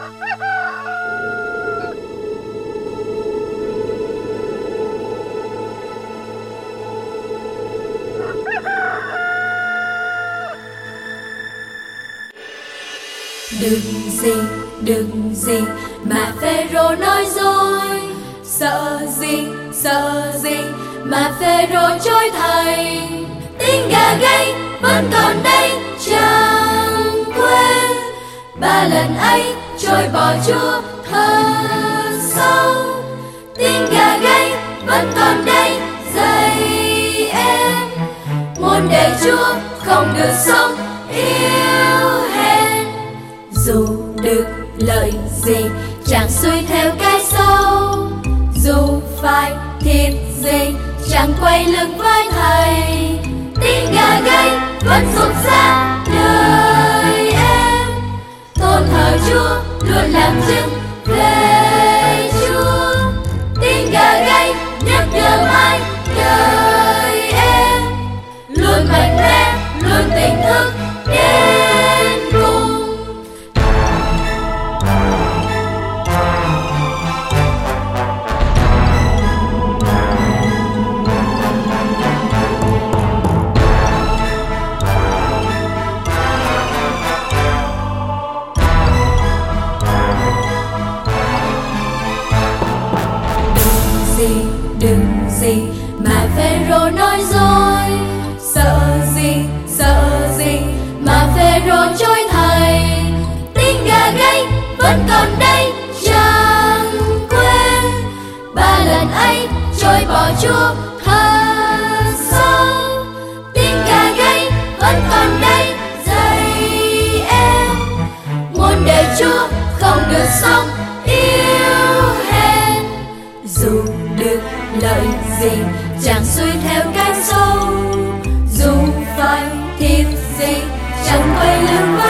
Đừng gì mà Phêrô nói dối. Sợ gì mà Phêrô chối thầy. Tiếng gà gáy vẫn còn đây chẳng quên. 3 lần ấy trôi bỏ Chúa thật sâu. Tiếng gà gáy vẫn còn đây dạy em. Muốn để Chúa không được sống yếu hèn. Dù được lợi gì chẳng xuôi theo cái sâu. Dù phải thiệt gì chẳng quay lưng với thầy. Tiếng gà gáy vẫn rục ra đời em. Tôn thờ Chúa luôn làm chứng về Chúa. Tiếng gà gáy nhắc nhở mãi đời em. Luôn mạnh mẽ, luôn tỉnh thức đến cùng. Đừng gì mà Phêrô nói dối. Sợ gì mà Phêrô chối thầy. Tiếng gà gáy vẫn còn đây chẳng quên. 3 lần ấy trôi bỏ Chúa thật sâu. Tiếng gà gáy vẫn còn đây dạy em. Muốn để Chúa không được sống yếu hèn. Dù được lợi gì chẳng xuôi theo cái sâu. Dù phải thiệt gì chẳng quay lưng với